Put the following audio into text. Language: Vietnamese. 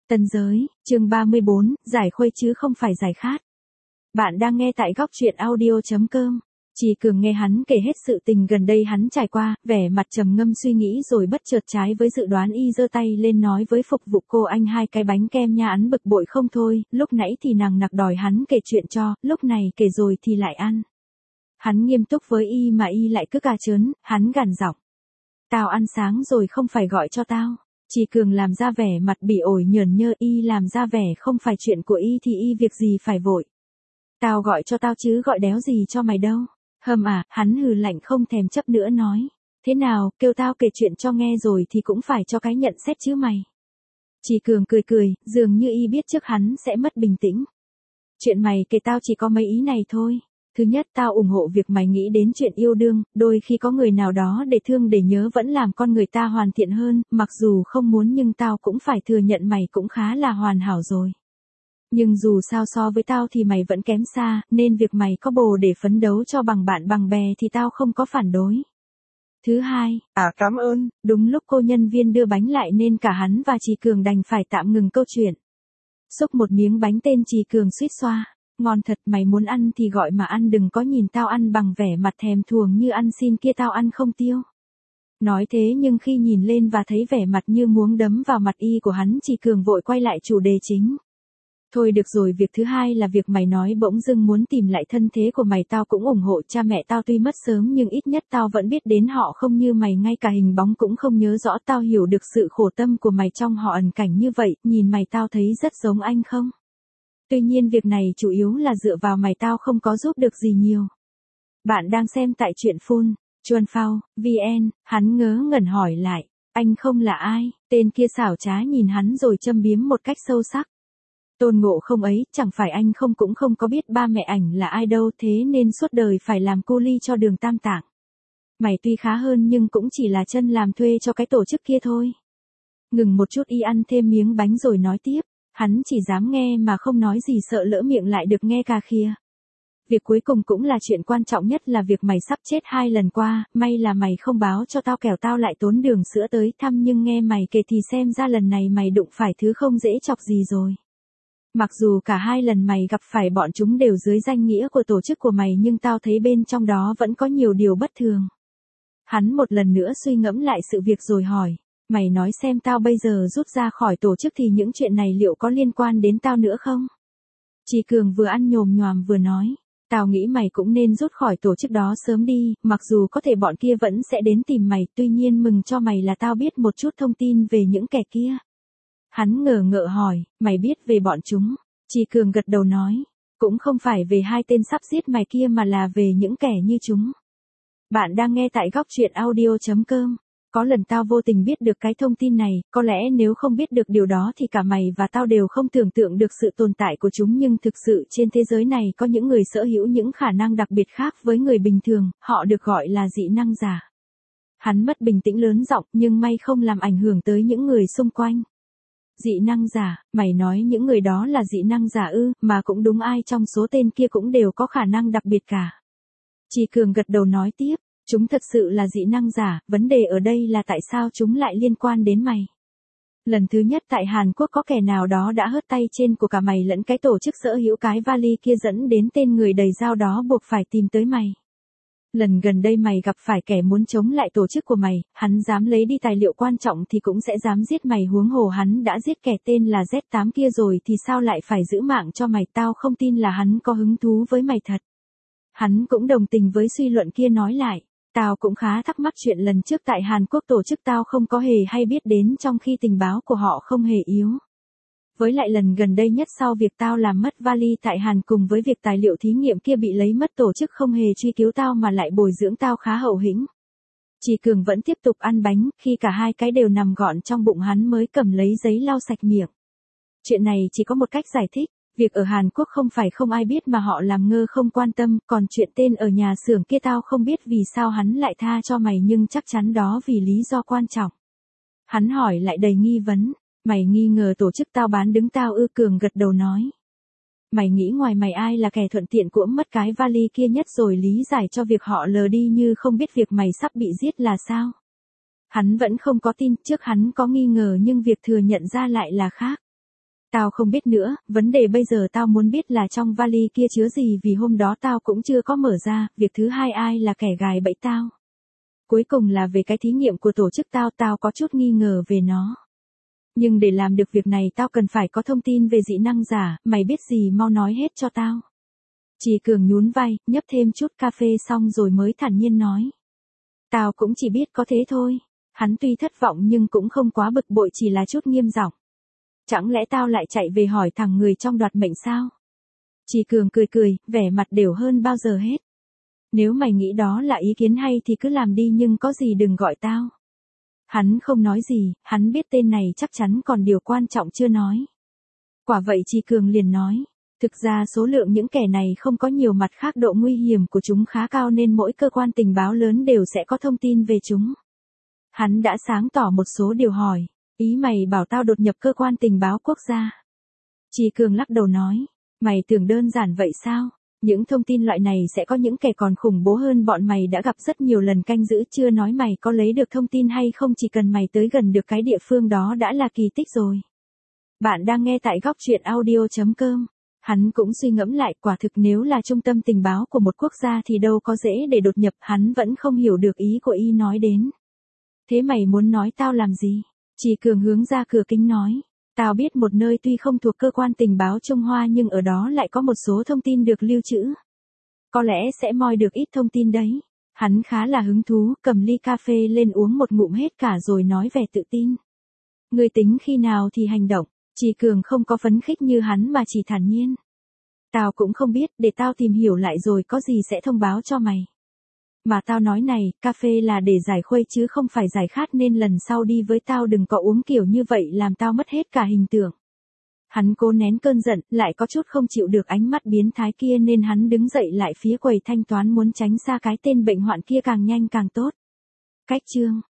Tân giới, chương 34, giải khuây chứ không phải giải khát. Bạn đang nghe tại góc truyện audio.com. Trì Cường nghe hắn kể hết sự tình gần đây hắn trải qua, vẻ mặt trầm ngâm suy nghĩ rồi bất chợt trái với dự đoán y giơ tay lên nói với phục vụ cô anh 2 cái bánh kem nha, hắn bực bội không thôi, lúc nãy thì nàng nặc đòi hắn kể chuyện cho, lúc này kể rồi thì lại ăn. Hắn nghiêm túc với y mà y lại cứ cà chớn, hắn gằn giọng. Tao ăn sáng rồi không phải gọi cho tao. Trì Cường làm ra vẻ mặt bỉ ổi nhởn nhơ, y làm ra vẻ không phải chuyện của y thì y việc gì phải vội. Tao gọi cho tao chứ gọi đéo gì cho mày đâu. Hâm à, hắn hừ lạnh không thèm chấp nữa nói. Thế nào, kêu tao kể chuyện cho nghe rồi thì cũng phải cho cái nhận xét chứ mày. Trì Cường cười cười, dường như y biết trước hắn sẽ mất bình tĩnh. Chuyện mày kể tao chỉ có mấy ý này thôi. Thứ nhất, tao ủng hộ việc mày nghĩ đến chuyện yêu đương, đôi khi có người nào đó để thương để nhớ vẫn làm con người ta hoàn thiện hơn, mặc dù không muốn nhưng tao cũng phải thừa nhận mày cũng khá là hoàn hảo rồi. Nhưng dù sao so với tao thì mày vẫn kém xa, nên việc mày có bồ để phấn đấu cho bằng bạn bằng bè thì tao không có phản đối. Thứ hai, cảm ơn, đúng lúc cô nhân viên đưa bánh lại nên cả hắn và Trì Cường đành phải tạm ngừng câu chuyện. Xúc một miếng bánh tên Trì Cường suýt xoa. Ngon thật, mày muốn ăn thì gọi mà ăn, đừng có nhìn tao ăn bằng vẻ mặt thèm thuồng như ăn xin kia, tao ăn không tiêu. Nói thế nhưng khi nhìn lên và thấy vẻ mặt như muốn đấm vào mặt y của hắn, Trì Cường vội quay lại chủ đề chính. Thôi được rồi, việc thứ hai là việc mày nói bỗng dưng muốn tìm lại thân thế của mày, tao cũng ủng hộ. Cha mẹ tao tuy mất sớm nhưng ít nhất tao vẫn biết đến họ, không như mày ngay cả hình bóng cũng không nhớ rõ. Tao hiểu được sự khổ tâm của mày trong họ ẩn cảnh như vậy, nhìn mày tao thấy rất giống anh không? Tuy nhiên việc này chủ yếu là dựa vào mày, tao không có giúp được gì nhiều. Bạn đang xem tại truyện Phun, Chuan Phao, VN, hắn ngớ ngẩn hỏi lại, anh không là ai? Tên kia xảo trá nhìn hắn rồi châm biếm một cách sâu sắc. Tôn Ngộ Không ấy, chẳng phải anh không cũng không có biết ba mẹ ảnh là ai đâu, thế nên suốt đời phải làm cu li cho Đường Tam Tạng. Mày tuy khá hơn nhưng cũng chỉ là chân làm thuê cho cái tổ chức kia thôi. Ngừng một chút y ăn thêm miếng bánh rồi nói tiếp. Hắn chỉ dám nghe mà không nói gì, sợ lỡ miệng lại được nghe cà khịa. Việc cuối cùng cũng là chuyện quan trọng nhất, là việc mày sắp chết 2 lần qua, may là mày không báo cho tao kẻo tao lại tốn đường sữa tới thăm, nhưng nghe mày kể thì xem ra lần này mày đụng phải thứ không dễ chọc gì rồi. Mặc dù cả 2 lần mày gặp phải bọn chúng đều dưới danh nghĩa của tổ chức của mày nhưng tao thấy bên trong đó vẫn có nhiều điều bất thường. Hắn một lần nữa suy ngẫm lại sự việc rồi hỏi. Mày nói xem, tao bây giờ rút ra khỏi tổ chức thì những chuyện này liệu có liên quan đến tao nữa không? Trì Cường vừa ăn nhồm nhoàm vừa nói. Tao nghĩ mày cũng nên rút khỏi tổ chức đó sớm đi, mặc dù có thể bọn kia vẫn sẽ đến tìm mày, tuy nhiên mừng cho mày là tao biết một chút thông tin về những kẻ kia. Hắn ngờ ngợ hỏi, mày biết về bọn chúng? Trì Cường gật đầu nói, cũng không phải về 2 tên sắp giết mày kia mà là về những kẻ như chúng. Bạn đang nghe tại góc truyện audio.com. Có lần tao vô tình biết được cái thông tin này, có lẽ nếu không biết được điều đó thì cả mày và tao đều không tưởng tượng được sự tồn tại của chúng, nhưng thực sự trên thế giới này có những người sở hữu những khả năng đặc biệt khác với người bình thường, họ được gọi là dị năng giả. Hắn mất bình tĩnh lớn giọng, nhưng may không làm ảnh hưởng tới những người xung quanh. Dị năng giả, mày nói những người đó là dị năng giả ư? Mà cũng đúng, ai trong số tên kia cũng đều có khả năng đặc biệt cả. Trì Cường gật đầu nói tiếp. Chúng thật sự là dị năng giả, vấn đề ở đây là tại sao chúng lại liên quan đến mày. Lần thứ nhất tại Hàn Quốc có kẻ nào đó đã hớt tay trên của cả mày lẫn cái tổ chức sở hữu cái vali kia, dẫn đến tên người đầy dao đó buộc phải tìm tới mày. Lần gần đây mày gặp phải kẻ muốn chống lại tổ chức của mày, hắn dám lấy đi tài liệu quan trọng thì cũng sẽ dám giết mày, huống hồ hắn đã giết kẻ tên là Z8 kia rồi thì sao lại phải giữ mạng cho mày, tao không tin là hắn có hứng thú với mày thật. Hắn cũng đồng tình với suy luận kia nói lại. Tao cũng khá thắc mắc chuyện lần trước tại Hàn Quốc tổ chức tao không có hề hay biết đến, trong khi tình báo của họ không hề yếu. Với lại lần gần đây nhất sau việc tao làm mất vali tại Hàn cùng với việc tài liệu thí nghiệm kia bị lấy mất, tổ chức không hề truy cứu tao mà lại bồi dưỡng tao khá hậu hĩnh. Trì Cường vẫn tiếp tục ăn bánh, khi cả 2 cái đều nằm gọn trong bụng hắn mới cầm lấy giấy lau sạch miệng. Chuyện này chỉ có một cách giải thích. Việc ở Hàn Quốc không phải không ai biết mà họ làm ngơ không quan tâm, còn chuyện tên ở nhà xưởng kia tao không biết vì sao hắn lại tha cho mày, nhưng chắc chắn đó vì lý do quan trọng. Hắn hỏi lại đầy nghi vấn, mày nghi ngờ tổ chức tao bán đứng tao ư? Cường gật đầu nói. Mày nghĩ ngoài mày ai là kẻ thuận tiện cuỗm mất cái vali kia nhất rồi lý giải cho việc họ lờ đi như không biết việc mày sắp bị giết là sao? Hắn vẫn không có tin, trước hắn có nghi ngờ nhưng việc thừa nhận ra lại là khác. Tao không biết nữa, vấn đề bây giờ tao muốn biết là trong vali kia chứa gì vì hôm đó tao cũng chưa có mở ra, việc thứ hai ai là kẻ gài bẫy tao. Cuối cùng là về cái thí nghiệm của tổ chức tao có chút nghi ngờ về nó. Nhưng để làm được việc này tao cần phải có thông tin về dị năng giả, mày biết gì mau nói hết cho tao. Trì Cường nhún vai, nhấp thêm chút cà phê xong rồi mới thản nhiên nói. Tao cũng chỉ biết có thế thôi. Hắn tuy thất vọng nhưng cũng không quá bực bội, chỉ là chút nghiêm giọng. Chẳng lẽ tao lại chạy về hỏi thằng người trong đoạt mệnh sao? Trì Cường cười, vẻ mặt đều hơn bao giờ hết. Nếu mày nghĩ đó là ý kiến hay thì cứ làm đi nhưng có gì đừng gọi tao. Hắn không nói gì, hắn biết tên này chắc chắn còn điều quan trọng chưa nói. Quả vậy Trì Cường liền nói. Thực ra số lượng những kẻ này không có nhiều, mặt khác độ nguy hiểm của chúng khá cao nên mỗi cơ quan tình báo lớn đều sẽ có thông tin về chúng. Hắn đã sáng tỏ một số điều hỏi. Ý mày bảo tao đột nhập cơ quan tình báo quốc gia? Trì Cường lắc đầu nói. Mày tưởng đơn giản vậy sao? Những thông tin loại này sẽ có những kẻ còn khủng bố hơn bọn mày đã gặp rất nhiều lần canh giữ, chưa nói mày có lấy được thông tin hay không, chỉ cần mày tới gần được cái địa phương đó đã là kỳ tích rồi. Bạn đang nghe tại góc truyện audio.com. Hắn cũng suy ngẫm lại, quả thực nếu là trung tâm tình báo của một quốc gia thì đâu có dễ để đột nhập, hắn vẫn không hiểu được ý của y nói đến. Thế mày muốn nói tao làm gì? Trì Cường hướng ra cửa kính nói. Tao biết một nơi tuy không thuộc cơ quan tình báo Trung Hoa nhưng ở đó lại có một số thông tin được lưu trữ. Có lẽ sẽ moi được ít thông tin đấy. Hắn khá là hứng thú, cầm ly cà phê lên uống một ngụm hết cả rồi nói vẻ tự tin. Ngươi tính khi nào thì hành động? Trì Cường không có phấn khích như hắn mà chỉ thản nhiên. Tao cũng không biết, để tao tìm hiểu lại rồi có gì sẽ thông báo cho mày. Mà tao nói này, cà phê là để giải khuây chứ không phải giải khát nên lần sau đi với tao đừng có uống kiểu như vậy làm tao mất hết cả hình tượng. Hắn cố nén cơn giận, lại có chút không chịu được ánh mắt biến thái kia nên hắn đứng dậy lại phía quầy thanh toán muốn tránh xa cái tên bệnh hoạn kia càng nhanh càng tốt. Cách chương